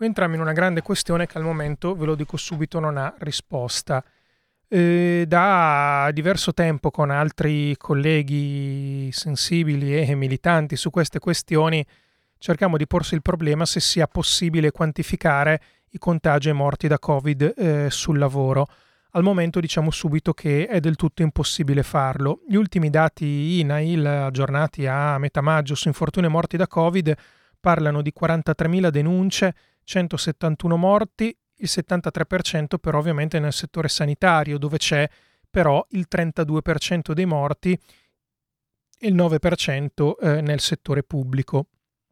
Qui entriamo in una grande questione che al momento, ve lo dico subito, non ha risposta. Da diverso tempo con altri colleghi sensibili e militanti su queste questioni cerchiamo di porsi il problema se sia possibile quantificare i contagi e morti da Covid sul lavoro. Al momento diciamo subito che è del tutto impossibile farlo. Gli ultimi dati INAIL aggiornati a metà maggio su infortuni e morti da Covid parlano di 43.000 denunce, 171 morti, il 73% però ovviamente nel settore sanitario, dove c'è però il 32% dei morti e il 9% nel settore pubblico.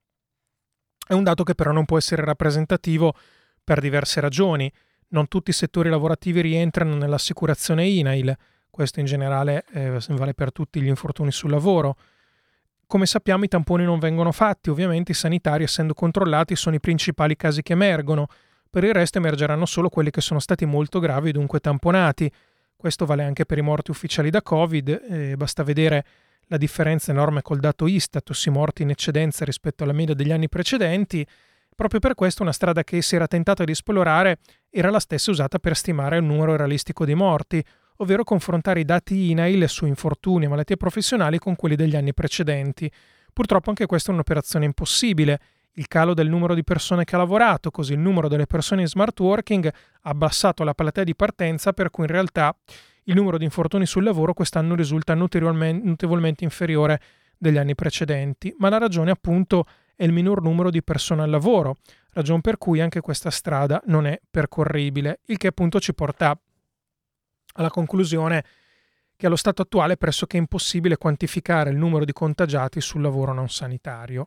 È un dato che però non può essere rappresentativo per diverse ragioni. Non tutti i settori lavorativi rientrano nell'assicurazione INAIL, questo in generale vale per tutti gli infortuni sul lavoro. Come sappiamo i tamponi non vengono fatti, ovviamente i sanitari essendo controllati sono i principali casi che emergono, per il resto emergeranno solo quelli che sono stati molto gravi e dunque tamponati. Questo vale anche per i morti ufficiali da Covid, basta vedere la differenza enorme col dato Istat, ossia morti in eccedenza rispetto alla media degli anni precedenti. Proprio per questo una strada che si era tentata di esplorare era la stessa usata per stimare un numero realistico di morti, ovvero confrontare i dati INAIL su infortuni e malattie professionali con quelli degli anni precedenti. Purtroppo anche questa è un'operazione impossibile. Il calo del numero di persone che ha lavorato, così il numero delle persone in smart working, ha abbassato la platea di partenza, per cui in realtà il numero di infortuni sul lavoro quest'anno risulta notevolmente inferiore degli anni precedenti. Ma la ragione appunto è il minor numero di persone al lavoro, ragion per cui anche questa strada non è percorribile, il che appunto ci porta alla conclusione che allo stato attuale è pressoché impossibile quantificare il numero di contagiati sul lavoro non sanitario.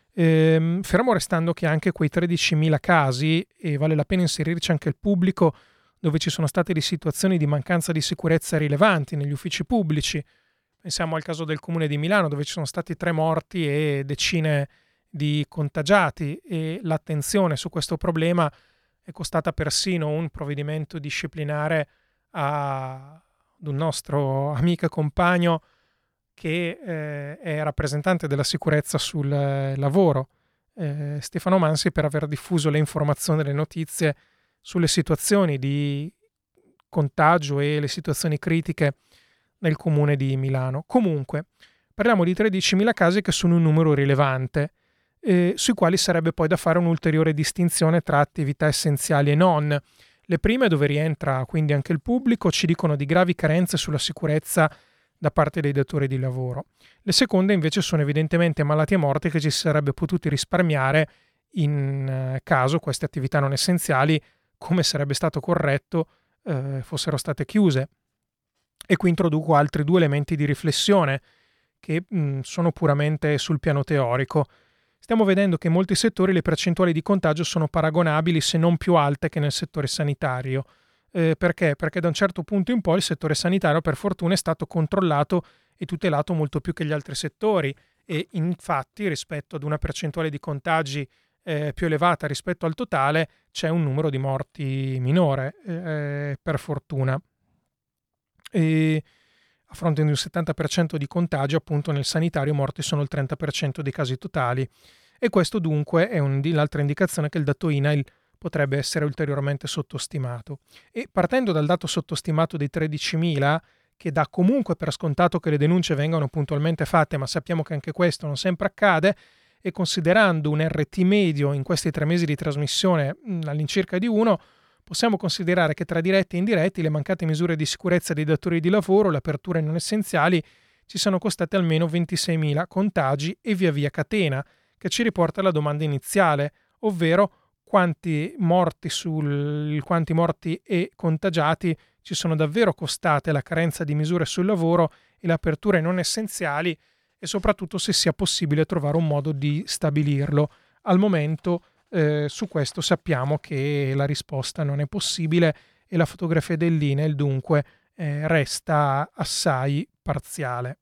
Fermo restando che anche quei 13.000 casi, e vale la pena inserirci anche il pubblico, dove ci sono state di situazioni di mancanza di sicurezza rilevanti negli uffici pubblici. Pensiamo al caso del Comune di Milano, dove ci sono stati 3 morti e decine di contagiati, e l'attenzione su questo problema è costata persino un provvedimento disciplinare ad un nostro amico e compagno che è rappresentante della sicurezza sul lavoro, Stefano Mansi, per aver diffuso le informazioni e le notizie sulle situazioni di contagio e le situazioni critiche nel comune di Milano. Comunque, parliamo di 13.000 casi che sono un numero rilevante, sui quali sarebbe poi da fare un'ulteriore distinzione tra attività essenziali e non. Le prime, dove rientra quindi anche il pubblico, ci dicono di gravi carenze sulla sicurezza da parte dei datori di lavoro. Le seconde invece sono evidentemente malattie e morti che ci si sarebbe potuti risparmiare in caso queste attività non essenziali, come sarebbe stato corretto, fossero state chiuse. E qui introduco altri 2 elementi di riflessione che sono puramente sul piano teorico. Stiamo vedendo che in molti settori le percentuali di contagio sono paragonabili, se non più alte, che nel settore sanitario. Perché? Perché da un certo punto in poi il settore sanitario, per fortuna, è stato controllato e tutelato molto più che gli altri settori, e infatti rispetto ad una percentuale di contagi più elevata rispetto al totale c'è un numero di morti minore, per fortuna. E a fronte di un 70% di contagi, appunto nel sanitario morti sono il 30% dei casi totali, e questo dunque è l'altra indicazione che il dato INAIL potrebbe essere ulteriormente sottostimato. E partendo dal dato sottostimato dei 13.000, che dà comunque per scontato che le denunce vengano puntualmente fatte, ma sappiamo che anche questo non sempre accade, e considerando un RT medio in questi 3 mesi di trasmissione all'incirca di 1, possiamo considerare che tra diretti e indiretti le mancate misure di sicurezza dei datori di lavoro, le aperture non essenziali, ci sono costate almeno 26.000 contagi e via via catena, che ci riporta alla domanda iniziale, ovvero quanti morti e contagiati ci sono davvero costate la carenza di misure sul lavoro e le aperture non essenziali, e soprattutto se sia possibile trovare un modo di stabilirlo. Al momento su questo sappiamo che la risposta non è possibile, e la fotografia dell'INAIL dunque resta assai parziale.